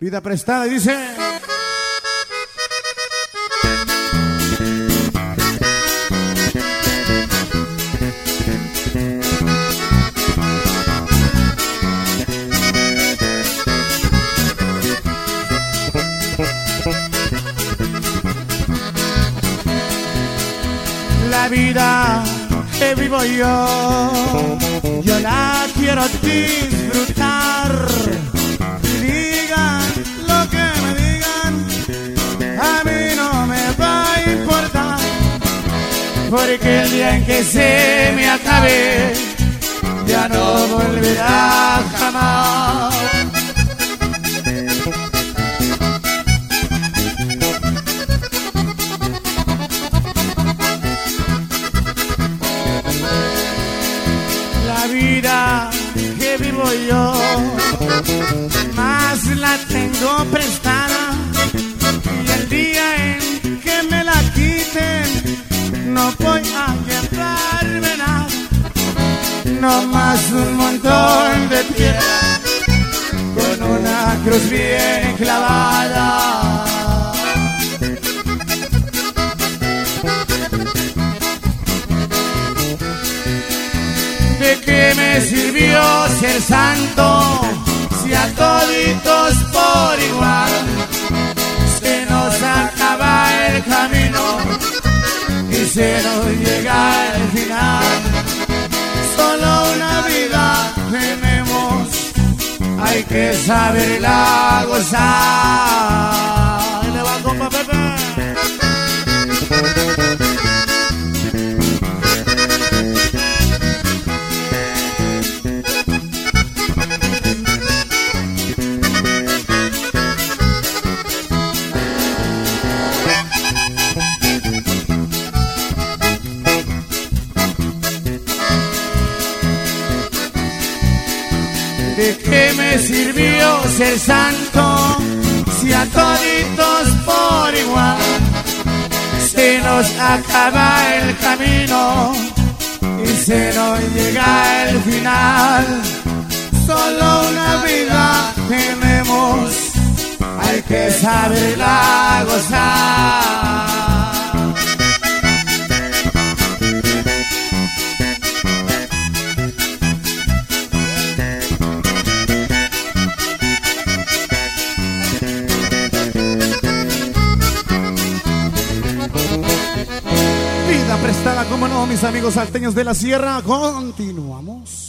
Vida prestada y dice... La vida que vivo yo la quiero disfrutar. Digan lo que me digan, a mí no me va a importar, porque el día en que se me acabe, ya no volverá jamás. La vida que vivo yo, más la tengo prestada, y el día en que me la quiten, no voy a llevarme nada, no más un montón de piedra con una cruz bien clavada. ¿De qué me sirvió ser santo si a toditos por igual se nos acaba el camino y se nos llega al final? Solo una vida tenemos, hay que saberla gozar. ¡Le va, compa Pepe! ¿De qué me sirvió ser santo si a toditos por igual se nos acaba el camino y se nos llega el final? Solo una vida tenemos, hay que saberla gozar. Prestada, como no, mis amigos salteños de la sierra. Continuamos.